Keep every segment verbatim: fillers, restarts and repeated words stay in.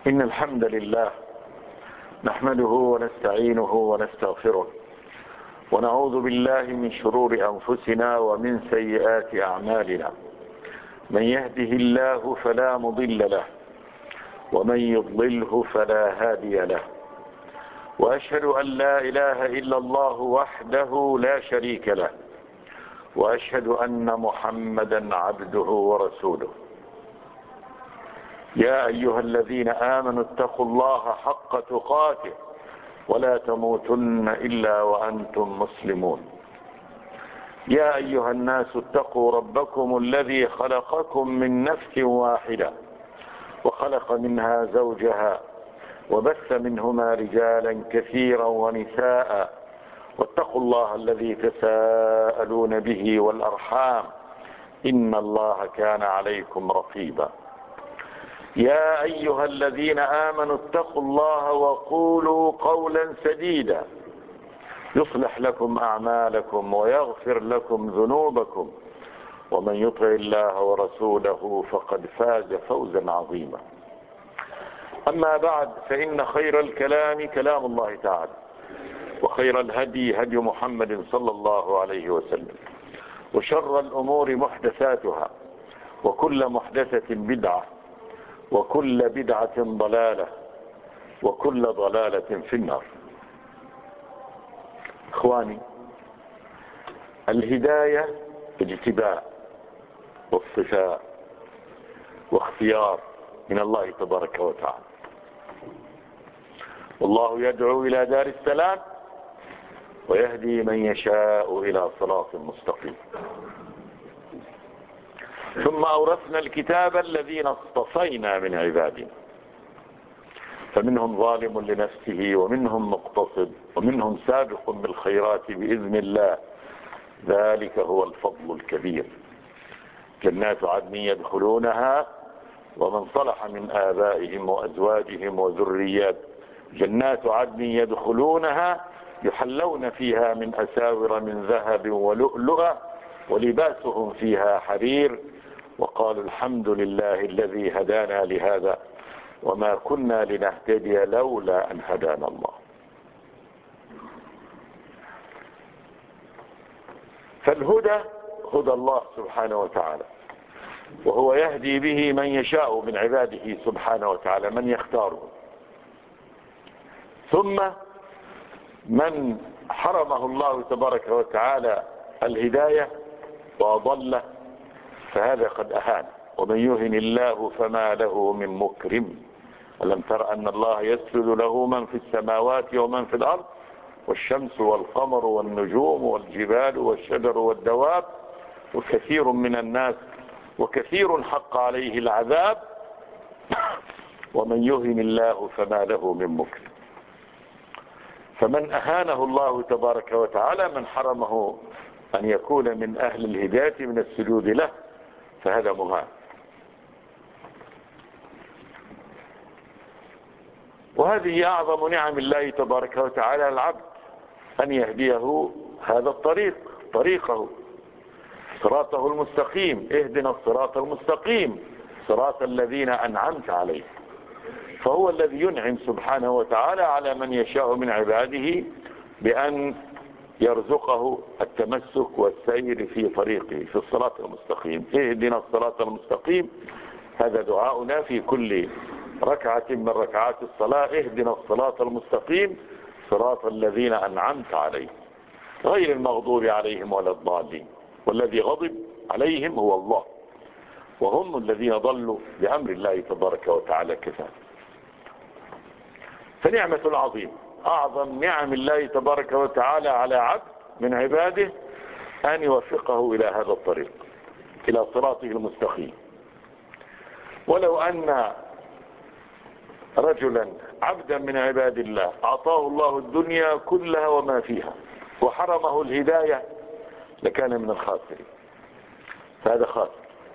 إن الحمد لله نحمده ونستعينه ونستغفره ونعوذ بالله من شرور أنفسنا ومن سيئات أعمالنا. من يهده الله فلا مضل له ومن يضلله فلا هادي له، وأشهد أن لا إله إلا الله وحده لا شريك له، وأشهد أن محمدا عبده ورسوله. يا أيها الذين آمنوا اتقوا الله حق تقاته ولا تموتن إلا وأنتم مسلمون. يا أيها الناس اتقوا ربكم الذي خلقكم من نفس واحدة وخلق منها زوجها وبث منهما رجالا كثيرا ونساء، واتقوا الله الذي تساءلون به والأرحام إن الله كان عليكم رقيبا. يا أيها الذين آمنوا اتقوا الله وقولوا قولا سديدا يصلح لكم أعمالكم ويغفر لكم ذنوبكم، ومن يطع الله ورسوله فقد فاز فوزا عظيما. أما بعد، فإن خير الكلام كلام الله تعالى، وخير الهدي هدي محمد صلى الله عليه وسلم، وشر الأمور محدثاتها، وكل محدثة بدعة، وكل بدعة ضلالة، وكل ضلالة في النار. اخواني، الهداية اجتباء واصطفاء واختيار من الله تبارك وتعالى، والله يدعو إلى دار السلام ويهدي من يشاء إلى صراط مستقيم. ثم أورثنا الكتاب الذين اصطفينا من عبادنا، فمنهم ظالم لنفسه ومنهم مقتصد ومنهم سابق بالخيرات بإذن الله، ذلك هو الفضل الكبير. جنات عدن يدخلونها ومن صلح من آبائهم وأزواجهم وذريات جنات عدن يدخلونها يحلون فيها من أساور من ذهب ولؤلؤا ولباسهم فيها حرير، وقالوا الحمد لله الذي هدانا لهذا وما كنا لنهتدي لولا أن هدانا الله. فالهدى هدى الله سبحانه وتعالى، وهو يهدي به من يشاء من عباده سبحانه وتعالى، من يختاره. ثم من حرمه الله تبارك وتعالى الهداية وأضله فهذا قد أهان. ومن يهن الله فما له من مكرم. ألم تر أن الله يسجد له من في السماوات ومن في الأرض، والشمس والقمر والنجوم والجبال والشجر والدواب وكثير من الناس وكثير حق عليه العذاب. ومن يهن الله فما له من مكرم. فمن أهانه الله تبارك وتعالى، من حرمه أن يكون من أهل الهداية من السجود له، فهذا مهان. وهذه أعظم نعم الله تبارك وتعالى على العبد، أن يهديه هذا الطريق، طريقه صراطه المستقيم. اهدنا الصراط المستقيم صراط الذين أنعمت عليه. فهو الذي ينعم سبحانه وتعالى على من يشاء من عباده بأن يرزقه التمسك والسير في طريقه في الصراط المستقيم. اهدنا الصراط المستقيم، هذا دعاؤنا في كل ركعة من ركعات الصلاة. اهدنا الصراط المستقيم صراط الذين أنعمت عليهم غير المغضوب عليهم ولا الضالين. والذي غضب عليهم هو الله، وهم الذين ضلوا بأمر الله تبارك وتعالى كذلك. فنعمة العظيم، أعظم نعم الله تبارك وتعالى على عبد من عباده أن يوفقه إلى هذا الطريق، إلى صراطه المستقيم. ولو أن رجلا عبدا من عباد الله أعطاه الله الدنيا كلها وما فيها وحرمه الهداية لكان من الخاسرين، فهذا خاسر.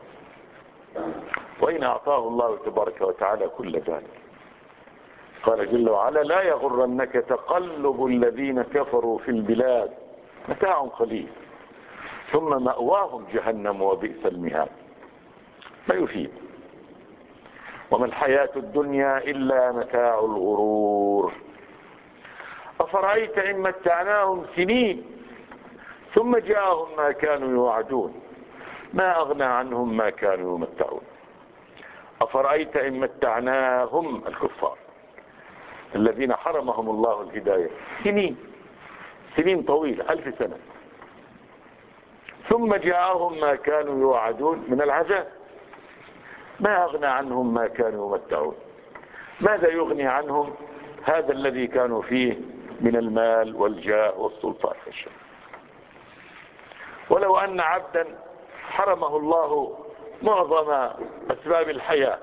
وإن أعطاه الله تبارك وتعالى كل ذلك، قال جل وعلا لا يغرنك تقلب الذين كفروا في البلاد متاع قليل ثم مأواهم جهنم وبئس المهاد. ما يفيد. وما الحياة الدنيا إلا متاع الغرور. أفرأيت إن متعناهم سنين ثم جاءهم ما كانوا يوعدون ما أغنى عنهم ما كانوا يمتعون. أفرأيت إن متعناهم الكفار الذين حرمهم الله الهداية سنين سنين طويلة ألف سنة ثم جاءهم ما كانوا يوعدون من العذاب ما أغنى عنهم ما كانوا يمتعون. ماذا يغني عنهم هذا الذي كانوا فيه من المال والجاه والسلطان والشرف؟ ولو أن عبدا حرمه الله معظم أسباب الحياة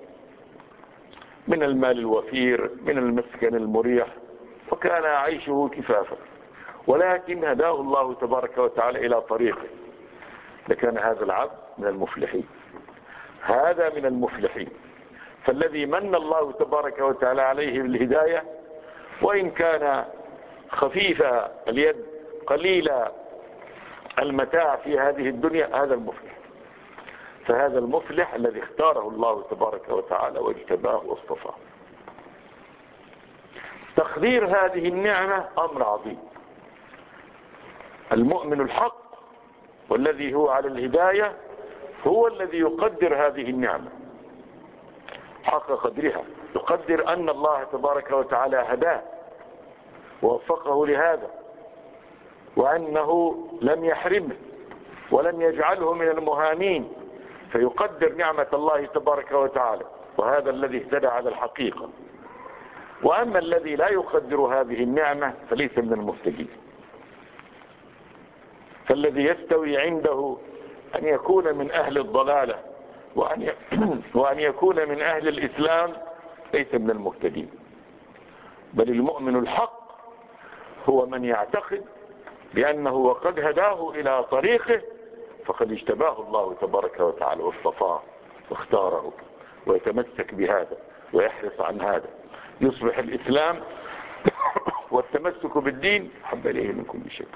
من المال الوفير من المسكن المريح وكان عيشه كفافا ولكن هداه الله تبارك وتعالى إلى طريقه لكان هذا العبد من المفلحين. هذا من المفلحين. فالذي من الله تبارك وتعالى عليه بالهداية وإن كان خفيف اليد قليل المتاع في هذه الدنيا هذا المفلح. فهذا المفلح الذي اختاره الله تبارك وتعالى واجتباه واصطفاه. تقدير هذه النعمة أمر عظيم. المؤمن الحق والذي هو على الهداية هو الذي يقدر هذه النعمة حق قدرها، يقدر أن الله تبارك وتعالى هداه ووفقه لهذا وأنه لم يحرمه ولم يجعله من المهانين فيقدر نعمة الله تبارك وتعالى وهذا الذي اهتدى على الحقيقة. وأما الذي لا يقدر هذه النعمة فليس من المهتدين. فالذي يستوي عنده أن يكون من أهل الضلالة وأن وأن يكون من أهل الإسلام ليس من المهتدين. بل المؤمن الحق هو من يعتقد بأنه وقد هداه إلى طريقه فقد اجتباه الله تبارك وتعالى واصطفاه واختاره ويتمسك بهذا ويحرص عن هذا يصبح الإسلام والتمسك بالدين حب إليه من كل شيء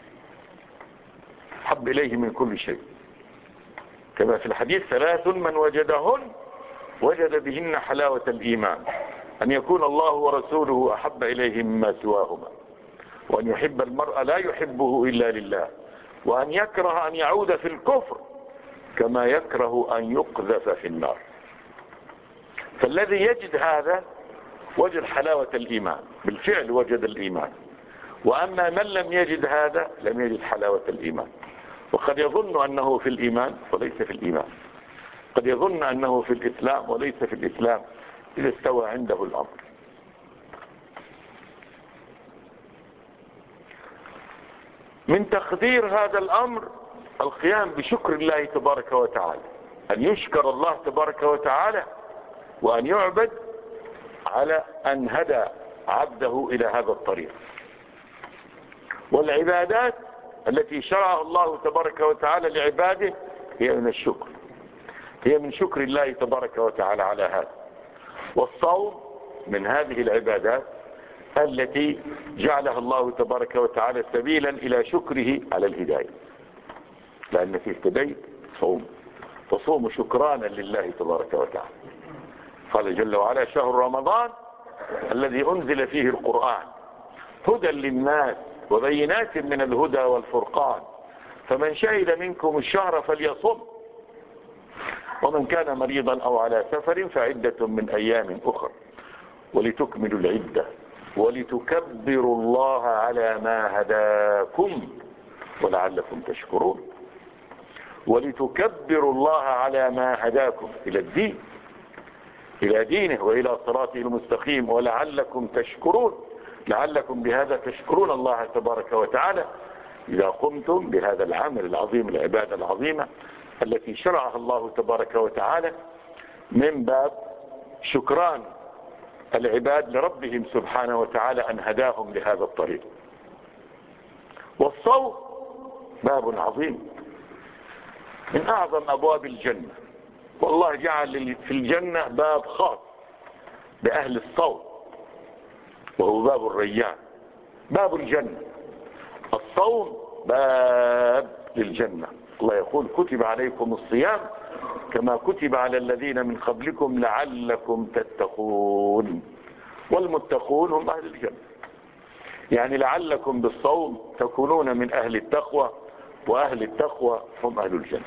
حب إليه من كل شيء كما في الحديث ثلاث من وجدهن وجد بهن حلاوة الإيمان أن يكون الله ورسوله أحب إليه مما سواهما وأن يحب المرء لا يحبه إلا لله وأن يكره أن يعود في الكفر كما يكره أن يقذف في النار. فالذي يجد هذا وجد حلاوة الإيمان بالفعل وجد الإيمان. وأما من لم يجد هذا لم يجد حلاوة الإيمان. وقد يظن أنه في الإيمان وليس في الإيمان. قد يظن أنه في الإسلام وليس في الإسلام إذا استوى عنده الأمر. من تقدير هذا الأمر القيام بشكر الله تبارك وتعالى أن يشكر الله تبارك وتعالى وأن يعبد على أن هدى عبده إلى هذا الطريق. والعبادات التي شرعها الله تبارك وتعالى لعباده هي من الشكر هي من شكر الله تبارك وتعالى على هذا. والصوم من هذه العبادات التي جعلها الله تبارك وتعالى سبيلا إلى شكره على الهداية لأنك اهتديت صوم فصوم شكرانا لله تبارك وتعالى. قال جل وعلا شهر رمضان الذي أنزل فيه القرآن هدى للناس وبينات من الهدى والفرقان فمن شهد منكم الشهر فليصم ومن كان مريضا أو على سفر فعدة من أيام أخر ولتكملوا العدة ولتكبروا الله على ما هداكم ولعلكم تشكرون. ولتكبروا الله على ما هداكم إلى الدين إلى دينه وإلى صراطه المستقيم ولعلكم تشكرون. لعلكم بهذا تشكرون الله تبارك وتعالى إذا قمتم بهذا العمل العظيم العبادة العظيمة التي شرعها الله تبارك وتعالى من باب شكران العباد لربهم سبحانه وتعالى أن هداهم لهذا الطريق. والصوم باب عظيم من أعظم أبواب الجنة. والله جعل في الجنة باب خاص بأهل الصوم وهو باب الريان باب الجنة. الصوم باب للجنة. الله يقول كتب عليكم الصيام كما كتب على الذين من قبلكم لعلكم تتقون. والمتقون هم أهل الجنة، يعني لعلكم بالصوم تكونون من أهل التقوى، وأهل التقوى هم أهل الجنة.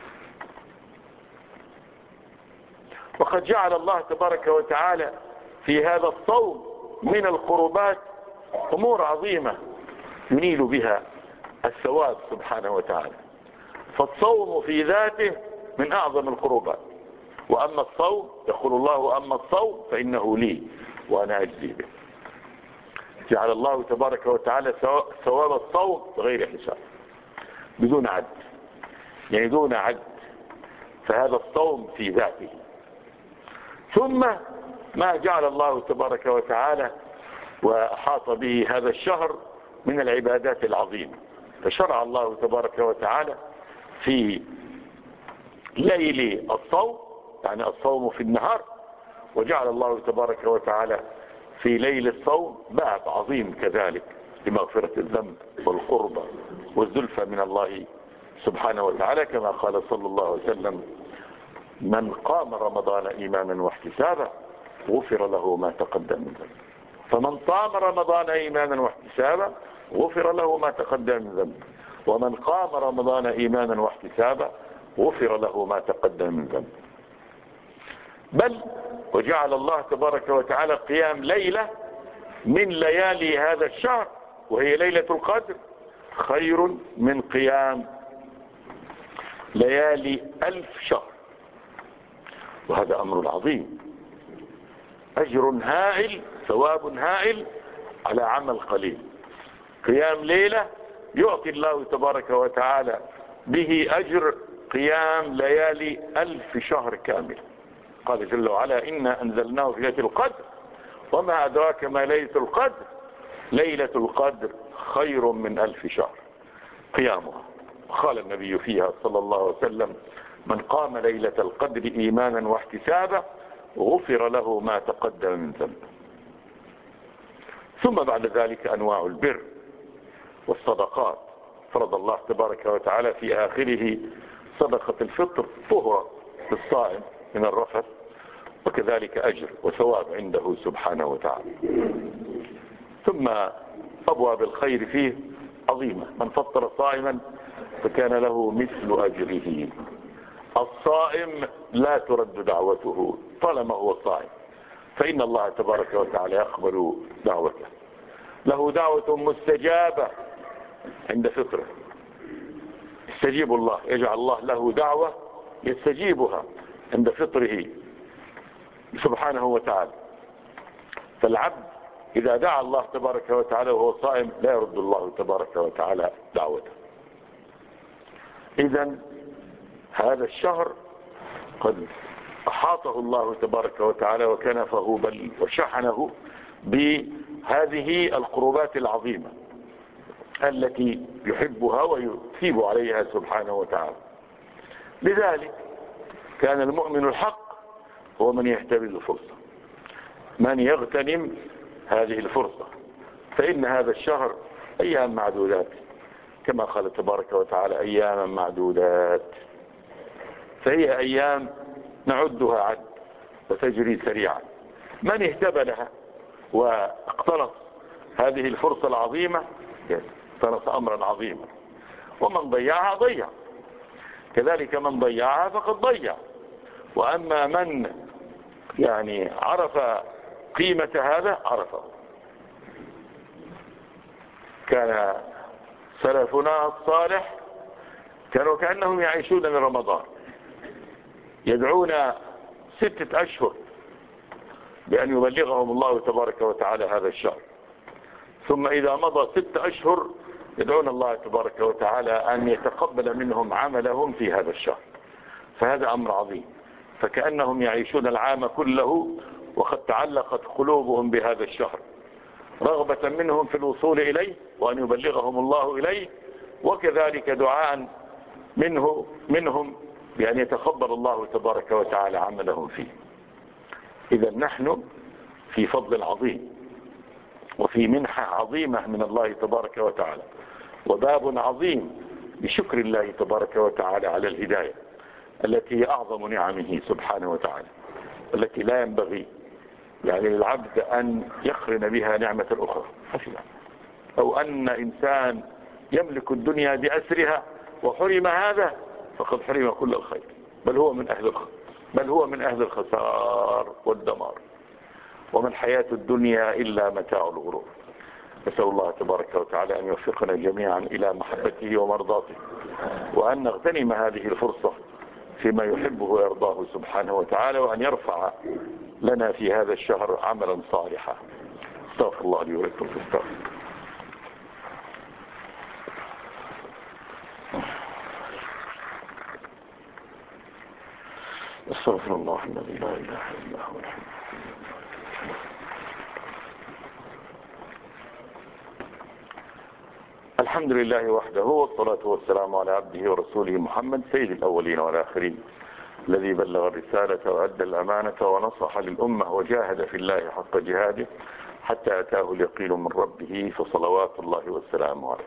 وقد جعل الله تبارك وتعالى في هذا الصوم من القربات أمور عظيمة ينيل بها الثواب سبحانه وتعالى. فالصوم في ذاته من أعظم القربات. وأما الصوم يقول الله أما الصوم فإنه لي وأنا أجزي به. جعل الله تبارك وتعالى ثواب الصوم بغير حساب بدون عد، يعني دون عد. فهذا الصوم في ذاته. ثم ما جعل الله تبارك وتعالى وأحاط به هذا الشهر من العبادات العظيمة. فشرع الله تبارك وتعالى في ليل الصوم، يعني الصوم في النهار، وجعل الله تبارك وتعالى في ليل الصوم باب عظيم كذلك لمغفرة الذنب والقربة والزلفى من الله سبحانه وتعالى، كما قال صلى الله عليه وسلم: من قام رمضان إيمانا واحتسابا غفر له ما تقدم من ذنبه. فمن صام رمضان إيمانا واحتسابا غفر له ما تقدم من ذنبه، ومن قام رمضان إيمانا واحتسابا غفر له ما تقدم من ذنبه. بل وجعل الله تبارك وتعالى قيام ليلة من ليالي هذا الشهر وهي ليلة القدر خير من قيام ليالي ألف شهر. وهذا أمر عظيم، أجر هائل، ثواب هائل على عمل قليل. قيام ليلة يعطي الله تبارك وتعالى به أجر قيام ليالي ألف شهر كامل. قال جل وعلا: إنا أنزلناه في ليلة القدر وما أدراك ما ليلة القدر ليلة القدر خير من ألف شهر قيامها. قال النبي فيها صلى الله عليه وسلم: من قام ليلة القدر إيمانا واحتسابا غفر له ما تقدم من ذنبه. ثم بعد ذلك أنواع البر والصدقات. فرض الله تبارك وتعالى في آخره صدقة الفطر طهرة للصائم من الرفث، وكذلك أجر وثواب عنده سبحانه وتعالى. ثم أبواب الخير فيه عظيمة. من فطر صائما فكان له مثل أجره. الصائم لا ترد دعوته طالما هو صائم، فإن الله تبارك وتعالى يقبل دعوته. له دعوة مستجابة عند فطره. يستجيب الله، يجعل الله له دعوة يستجيبها عند فطره سبحانه وتعالى. فالعبد إذا دعا الله تبارك وتعالى وهو صائم لا يرد الله تبارك وتعالى دعوته. إذن هذا الشهر قد أحاطه الله تبارك وتعالى وكنفه بل وشحنه بهذه القربات العظيمة التي يحبها ويثيب عليها سبحانه وتعالى. لذلك كان المؤمن الحق هو من يهتبل الفرصة، من يغتنم هذه الفرصة، فإن هذا الشهر أيام معدودات كما قال تبارك وتعالى: أياما معدودات. فهي أيام نعدها عد وتجري سريعا. من اهتبلها واقتنص هذه الفرصة العظيمة اقتنص أمرا عظيما، ومن ضيعها ضيع. كذلك من ضيعها فقد ضيع. وأما من يعني عرف قيمة هذا عرفه. كان سلفنا الصالح كانوا كأنهم يعيشون لرمضان، يدعون ستة أشهر بأن يبلغهم الله تبارك وتعالى هذا الشهر، ثم إذا مضى ستة أشهر يدعون الله تبارك وتعالى أن يتقبل منهم عملهم في هذا الشهر. فهذا أمر عظيم. فكأنهم يعيشون العام كله وقد تعلقت قلوبهم بهذا الشهر، رغبة منهم في الوصول إليه وأن يبلغهم الله إليه، وكذلك دعاء منه منهم بأن يتقبل الله تبارك وتعالى عملهم فيه. إذا نحن في فضل عظيم وفي منحة عظيمة من الله تبارك وتعالى، وباب عظيم بشكر الله تبارك وتعالى على الهداية. التي هي أعظم نعمه سبحانه وتعالى، التي لا ينبغي يعني للعبد أن يقرن بها نعمة أخرى، أو أن إنسان يملك الدنيا بأسرها وحرم هذا فقد حرم كل الخير، بل هو من أهل الخير، بل هو من أهل الخسار والدمار. وما الحياة الدنيا إلا متاع الغرور. نسأل الله تبارك وتعالى أن يوفقنا جميعا إلى محبته ومرضاته، وأن نغتنم هذه الفرصة فيما يحبه ويرضاه سبحانه وتعالى، وأن يرفع لنا في هذا الشهر عملا صالحا. استغفر الله لي ولكم. استغفر استغفر الله الذي لا اله الا هو الحي. الحمد لله وحده، والصلاة والسلام على عبده ورسوله محمد سيد الأولين والآخرين، الذي بلغ الرسالة وأدى الأمانة ونصح للأمة وجاهد في الله حق جهاده حتى أتاه اليقين من ربه، فصلوات الله والسلام عليه.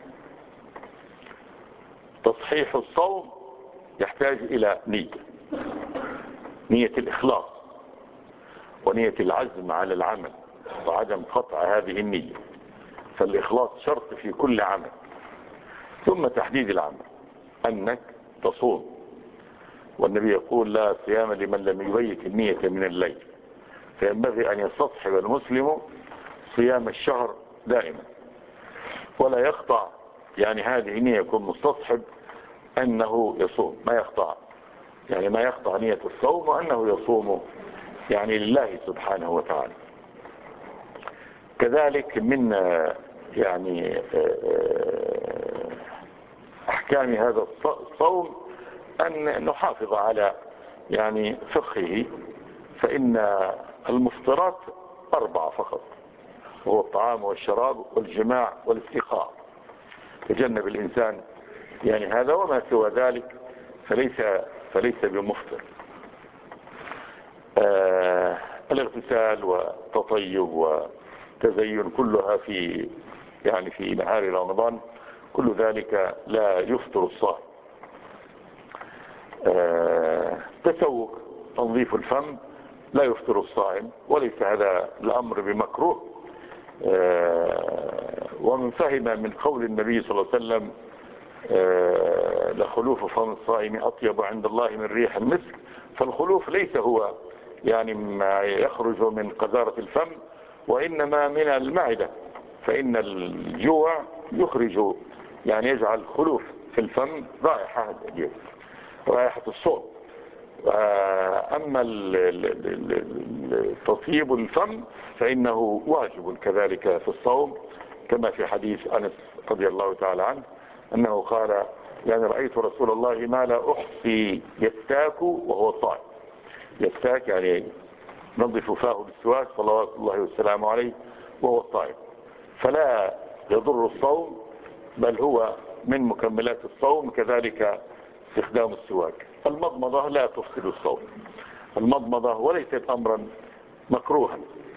تصحيح الصوم يحتاج إلى نية، نية الإخلاص ونية العزم على العمل وعدم قطع هذه النية، فالإخلاص شرط في كل عمل. ثم تحديد العمل أنك تصوم، والنبي يقول لا صيام لمن لم يبيت النية من الليل، فينبغي أن يستصحب المسلم صيام الشهر دائما ولا يقطع، يعني هذه النية يكون مستصحب أنه يصوم، ما يقطع يعني ما يقطع نية الصوم وأنه يصوم يعني لله سبحانه وتعالى. كذلك من يعني أحكام هذا الصوم أن نحافظ على يعني فقهه، فإن المفطرات أربعة فقط، وهو الطعام والشراب والجماع والاستيقاظ. تجنب الإنسان يعني هذا، وما سوى ذلك فليس فليس بمفطر. آه الاغتسال والتطيب والتزين كلها في يعني في نهار رمضان، كل ذلك لا يفطر الصائم. آه تسوق تنظيف الفم لا يفطر الصائم، وليس هذا الأمر بمكروه. آه ومن فهم من قول النبي صلى الله عليه وسلم آه لخلوف فم الصائم أطيب عند الله من ريح المسك، فالخلوف ليس هو يعني ما يخرج من قذارة الفم، وإنما من المعدة، فإن الجوع يخرج يعني يجعل خلوف في الفم رائحة رائحة الصوت. أما تطيب الفم فإنه واجب كذلك في الصوم، كما في حديث أنس رضي الله تعالى عنه أنه قال يعني رأيت رسول الله ما لا أحصي يستاك وهو صائم. يستاك يعني نظف فاه بالسواك صلوات الله والسلام عليه وهو صائم، فلا يضر الصوم بل هو من مكملات الصوم. كذلك استخدام السواك. المضمضة لا تفسد الصوم، المضمضة وليست أمرا مكروها.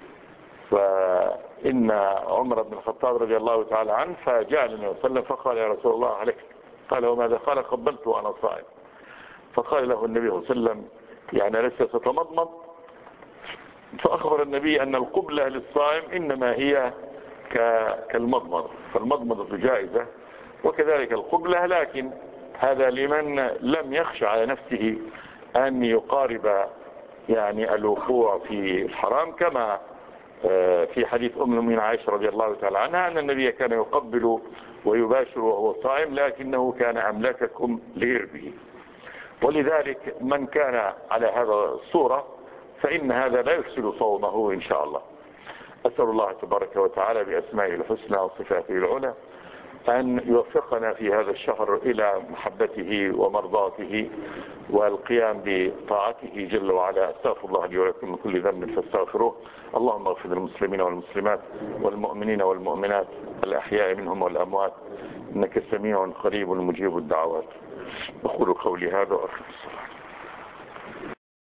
فإن عمر بن الخطاب رضي الله تعالى عنه فجاء للنبي صلى الله عليه وسلم فقال يا رسول الله عليك، قال وماذا؟ قال قبلت وأنا صائم. فقال له النبي صلى الله عليه وسلم يعني لست تتمضمض؟ فأخبر النبي أن القبلة للصائم إنما هي كالمضمضة، فالمضمضة جائزة وكذلك القبلة، لكن هذا لمن لم يخشى على نفسه أن يقارب يعني الوقوع في الحرام، كما في حديث أم المؤمنين عائشة رضي الله تعالى عنها أن النبي كان يقبل ويباشر وهو صائم، لكنه كان أملككم لإربه. ولذلك من كان على هذا الصورة فإن هذا لا يفسد صومه إن شاء الله. أسأل الله تبارك وتعالى بأسمائه الحسنى وصفاته العلى أن يوفقنا في هذا الشهر إلى محبته ومرضاته والقيام بطاعته جل وعلا. أستغفر الله لي ولكم من كل ذنب فاستغفروه. اللهم اغفر للمسلمين والمسلمات والمؤمنين والمؤمنات الأحياء منهم والأموات، إنك سميع قريب مجيب الدعوات. أقول قولي هذا وأخذ الصلاة.